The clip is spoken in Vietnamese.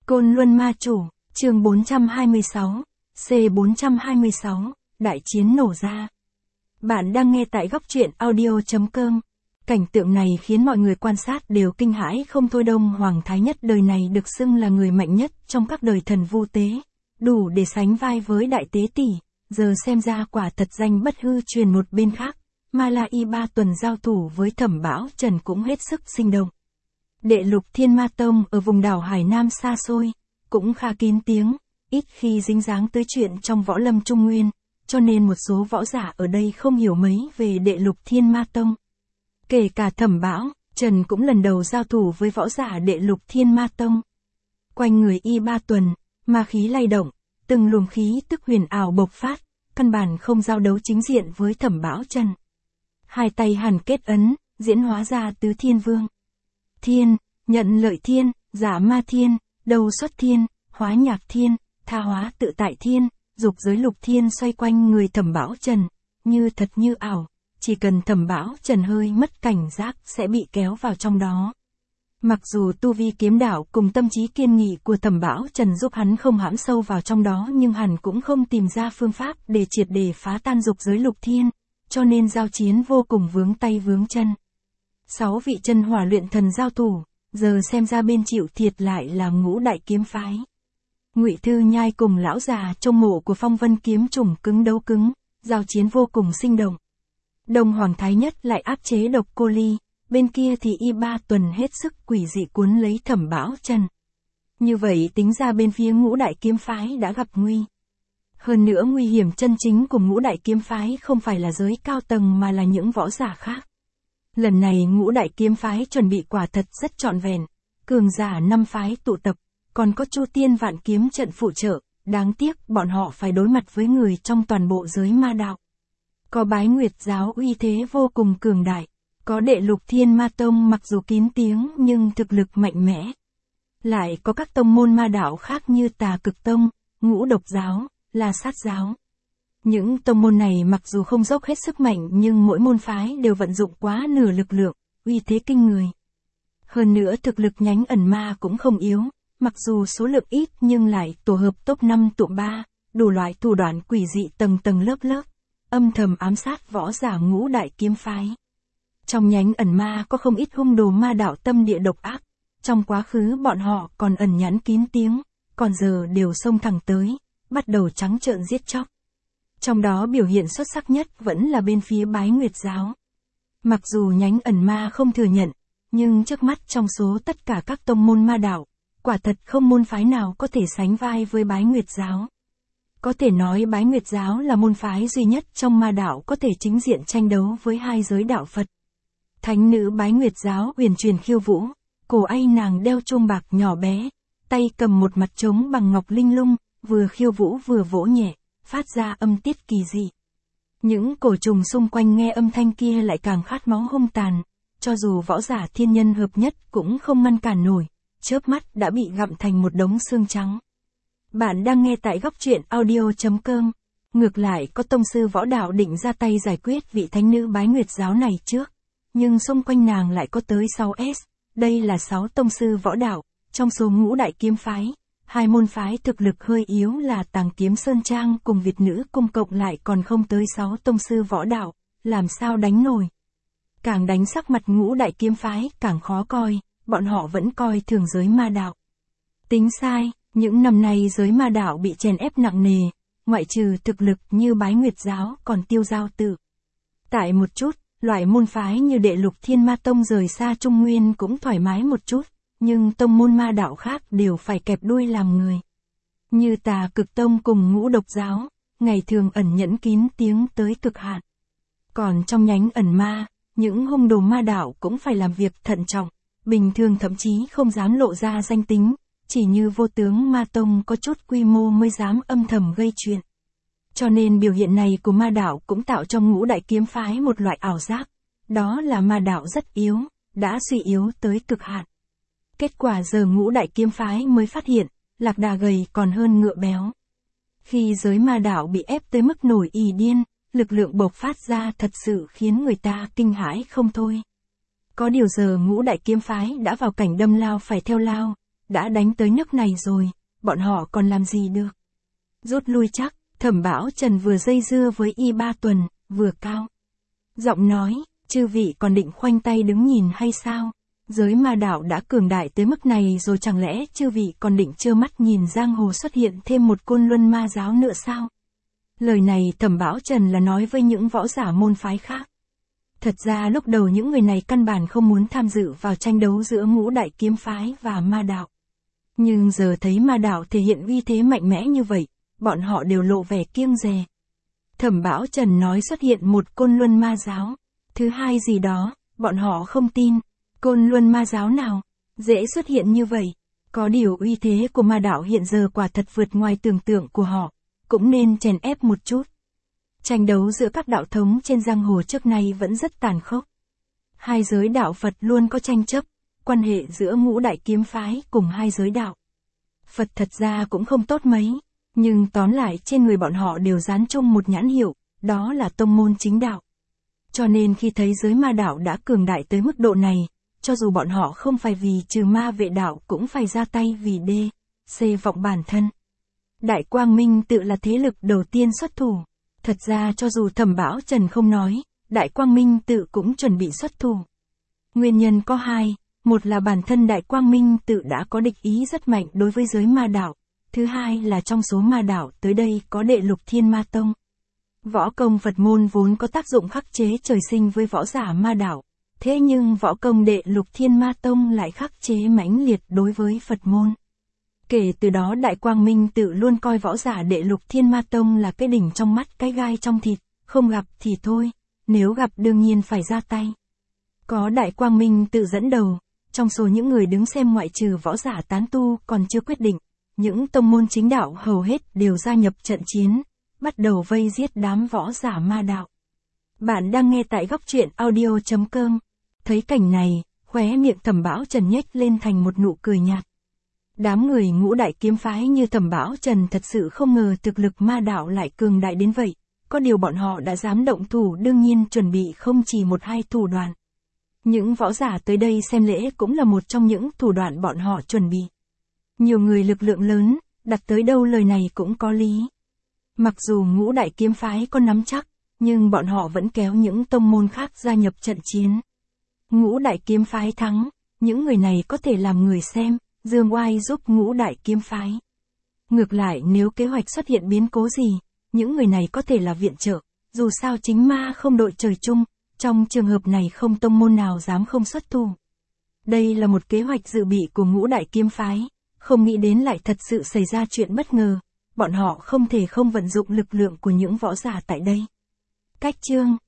Côn Luân Ma Chủ, chương 426, C426, đại chiến nổ ra. Bạn đang nghe tại góc truyện audio.com. Cảnh tượng này khiến mọi người quan sát đều kinh hãi không thôi. Đông Hoàng Thái Nhất đời này được xưng là người mạnh nhất trong các đời thần vu tế, đủ để sánh vai với đại tế tỷ, giờ xem ra quả thật danh bất hư truyền. Một bên khác, Ma La Y Ba Tuần giao thủ với Thẩm Bão Trần cũng hết sức sinh động. Đệ lục Thiên Ma Tông ở vùng đảo Hải Nam xa xôi, cũng khá kín tiếng, ít khi dính dáng tới chuyện trong võ lâm Trung Nguyên, cho nên một số võ giả ở đây không hiểu mấy về đệ lục Thiên Ma Tông. Kể cả Thẩm Bão Trần cũng lần đầu giao thủ với võ giả đệ lục Thiên Ma Tông. Quanh người Y Ba Tuần, ma khí lay động, từng luồng khí tức huyền ảo bộc phát, căn bản không giao đấu chính diện với Thẩm Bão Trần. Hai tay hàn kết ấn, diễn hóa ra tứ thiên vương. Thiên, nhận lợi thiên, giả ma thiên, đầu xuất thiên, hóa nhạc thiên, tha hóa tự tại thiên, dục giới lục thiên xoay quanh người Thẩm Bão Trần, như thật như ảo, chỉ cần Thẩm Bão Trần hơi mất cảnh giác sẽ bị kéo vào trong đó. Mặc dù tu vi kiếm đạo cùng tâm trí kiên nghị của Thẩm Bão Trần giúp hắn không hãm sâu vào trong đó, nhưng hắn cũng không tìm ra phương pháp để triệt để phá tan dục giới lục thiên, cho nên giao chiến vô cùng vướng tay vướng chân. 6 vị chân hỏa luyện thần giao thủ, giờ xem ra bên chịu thiệt lại là Ngũ Đại Kiếm Phái. Ngụy Thư Nhai cùng lão già trong mộ của Phong Vân kiếm chủng cứng đấu cứng, giao chiến vô cùng sinh động. Đông Hoàng Thái Nhất lại áp chế Độc Cô Ly, bên kia thì Y Ba Tuần hết sức quỷ dị cuốn lấy Thẩm Bão Trần. Như vậy tính ra bên phía Ngũ Đại Kiếm Phái đã gặp nguy. Hơn nữa nguy hiểm chân chính của Ngũ Đại Kiếm Phái không phải là giới cao tầng mà là những võ giả khác. Lần này Ngũ Đại Kiếm Phái chuẩn bị quả thật rất trọn vẹn, cường giả 5 phái tụ tập, còn có Chu Tiên Vạn Kiếm trận phụ trợ, đáng tiếc bọn họ phải đối mặt với người trong toàn bộ giới ma đạo. Có Bái Nguyệt giáo uy thế vô cùng cường đại, có đệ lục Thiên Ma Tông mặc dù kín tiếng nhưng thực lực mạnh mẽ. Lại có các tông môn ma đạo khác như Tà Cực Tông, Ngũ Độc giáo, La Sát giáo. Những tông môn này mặc dù không dốc hết sức mạnh nhưng mỗi môn phái đều vận dụng quá nửa lực lượng, uy thế kinh người. Hơn nữa thực lực nhánh ẩn ma cũng không yếu, mặc dù số lượng ít nhưng lại tổ hợp top 5 tụm 3, đủ loại thủ đoạn quỷ dị tầng tầng lớp lớp, âm thầm ám sát võ giả Ngũ Đại Kiếm Phái. Trong nhánh ẩn ma có không ít hung đồ ma đạo tâm địa độc ác, trong quá khứ bọn họ còn ẩn nhẫn kín tiếng, còn giờ đều xông thẳng tới, bắt đầu trắng trợn giết chóc. Trong đó biểu hiện xuất sắc nhất vẫn là bên phía Bái Nguyệt giáo. Mặc dù nhánh ẩn ma không thừa nhận, nhưng trước mắt trong số tất cả các tông môn ma đạo, quả thật không môn phái nào có thể sánh vai với Bái Nguyệt giáo. Có thể nói Bái Nguyệt giáo là môn phái duy nhất trong ma đạo có thể chính diện tranh đấu với hai giới đạo Phật. Thánh nữ Bái Nguyệt giáo Huyền Truyền khiêu vũ, cổ ây nàng đeo chuông bạc nhỏ bé, tay cầm một mặt trống bằng ngọc linh lung, vừa khiêu vũ vừa vỗ nhẹ, phát ra âm tiết kỳ dị. Những cổ trùng xung quanh nghe âm thanh kia lại càng khát máu hung tàn, cho dù võ giả thiên nhân hợp nhất cũng không ngăn cản nổi, chớp mắt đã bị gặm thành một đống xương trắng. Bạn đang nghe tại góc truyện audio.com. Ngược lại có tông sư võ đạo định ra tay giải quyết vị thánh nữ Bái Nguyệt giáo này trước, nhưng xung quanh nàng lại có tới 6S, đây là 6 tông sư võ đạo, trong số Ngũ Đại Kiếm Phái. Hai môn phái thực lực hơi yếu là Tàng Kiếm Sơn Trang cùng Việt Nữ Cung cộng lại còn không tới 6 tông sư võ đạo, làm sao đánh nổi. Càng đánh sắc mặt Ngũ Đại Kiếm Phái càng khó coi, bọn họ vẫn coi thường giới ma đạo. Tính sai, những năm nay giới ma đạo bị chèn ép nặng nề, ngoại trừ thực lực như Bái Nguyệt giáo còn tiêu dao tự tại một chút, loại môn phái như đệ lục Thiên Ma Tông rời xa Trung Nguyên cũng thoải mái một chút. Nhưng tông môn ma đạo khác đều phải kẹp đuôi làm người. Như Tà Cực Tông cùng Ngũ Độc giáo, ngày thường ẩn nhẫn kín tiếng tới cực hạn. Còn trong nhánh ẩn ma, những hung đồ ma đạo cũng phải làm việc thận trọng, bình thường thậm chí không dám lộ ra danh tính, chỉ như Vô Tướng Ma Tông có chút quy mô mới dám âm thầm gây chuyện. Cho nên biểu hiện này của ma đạo cũng tạo cho Ngũ Đại Kiếm Phái một loại ảo giác, đó là ma đạo rất yếu, đã suy yếu tới cực hạn. Kết quả giờ Ngũ Đại Kiếm Phái mới phát hiện, lạc đà gầy còn hơn ngựa béo. Khi giới ma đạo bị ép tới mức nổi ì điên, lực lượng bộc phát ra thật sự khiến người ta kinh hãi không thôi. Có điều giờ Ngũ Đại Kiếm Phái đã vào cảnh đâm lao phải theo lao, đã đánh tới nước này rồi, bọn họ còn làm gì được. Rút lui chắc, Thẩm Bảo Trần vừa dây dưa với y 3 tuần, vừa cao giọng nói, chư vị còn định khoanh tay đứng nhìn hay sao? Giới ma đạo đã cường đại tới mức này rồi, chẳng lẽ chư vị còn định trơ mắt nhìn giang hồ xuất hiện thêm một côn luân ma giáo nữa sao? Lời này Thẩm Bảo Trần là nói với những võ giả môn phái khác. Thật ra lúc đầu những người này căn bản không muốn tham dự vào tranh đấu giữa ngũ đại kiếm phái và ma đạo. Nhưng giờ thấy ma đạo thể hiện uy thế mạnh mẽ như vậy, bọn họ đều lộ vẻ kiêng dè. Thẩm Bảo Trần nói xuất hiện một côn luân ma giáo. Thứ hai gì đó, bọn họ không tin. Côn luân ma giáo nào? Dễ xuất hiện như vậy. Có điều uy thế của ma đạo hiện giờ quả thật vượt ngoài tưởng tượng của họ. Cũng nên chèn ép một chút. Tranh đấu giữa các đạo thống trên giang hồ trước nay vẫn rất tàn khốc. Hai giới đạo Phật luôn có tranh chấp. Quan hệ giữa ngũ đại kiếm phái cùng hai giới đạo Phật thật ra cũng không tốt mấy. Nhưng tóm lại trên người bọn họ đều dán chung một nhãn hiệu, đó là tông môn chính đạo. Cho nên khi thấy giới ma đạo đã cường đại tới mức độ này, cho dù bọn họ không phải vì trừ ma vệ đạo cũng phải ra tay vì C vọng bản thân. Đại Quang Minh tự là thế lực đầu tiên xuất thủ. Thật ra cho dù Thẩm Bảo Trần không nói, Đại Quang Minh tự cũng chuẩn bị xuất thủ. Nguyên nhân có hai, một là bản thân Đại Quang Minh tự đã có địch ý rất mạnh đối với giới ma đạo. Thứ hai là trong số ma đạo tới đây có Đệ Lục Thiên Ma Tông. Võ công Phật môn vốn có tác dụng khắc chế trời sinh với võ giả ma đạo. Thế nhưng võ công Đệ Lục Thiên Ma Tông lại khắc chế mãnh liệt đối với Phật môn. Kể từ đó Đại Quang Minh tự luôn coi võ giả Đệ Lục Thiên Ma Tông là cái đỉnh trong mắt, cái gai trong thịt, không gặp thì thôi, nếu gặp đương nhiên phải ra tay. Có Đại Quang Minh tự dẫn đầu, trong số những người đứng xem ngoại trừ võ giả tán tu còn chưa quyết định, những tông môn chính đạo hầu hết đều gia nhập trận chiến, bắt đầu vây giết đám võ giả ma đạo. Bạn đang nghe tại góc truyện audio.com. Thấy cảnh này, khóe miệng Thẩm Bảo Trần nhếch lên thành một nụ cười nhạt. Đám người ngũ đại kiếm phái như Thẩm Bảo Trần thật sự không ngờ thực lực ma đạo lại cường đại đến vậy. Có điều bọn họ đã dám động thủ, đương nhiên chuẩn bị không chỉ một hai thủ đoạn. Những võ giả tới đây xem lễ cũng là một trong những thủ đoạn bọn họ chuẩn bị. Nhiều người lực lượng lớn, đặt tới đâu lời này cũng có lý. Mặc dù ngũ đại kiếm phái có nắm chắc, nhưng bọn họ vẫn kéo những tông môn khác gia nhập trận chiến. Ngũ đại kiếm phái thắng, những người này có thể làm người xem, dương oai giúp ngũ đại kiếm phái. Ngược lại nếu kế hoạch xuất hiện biến cố gì, những người này có thể là viện trợ, dù sao chính ma không đội trời chung, trong trường hợp này không tông môn nào dám không xuất thủ. Đây là một kế hoạch dự bị của ngũ đại kiếm phái, không nghĩ đến lại thật sự xảy ra chuyện bất ngờ, bọn họ không thể không vận dụng lực lượng của những võ giả tại đây. Cách chương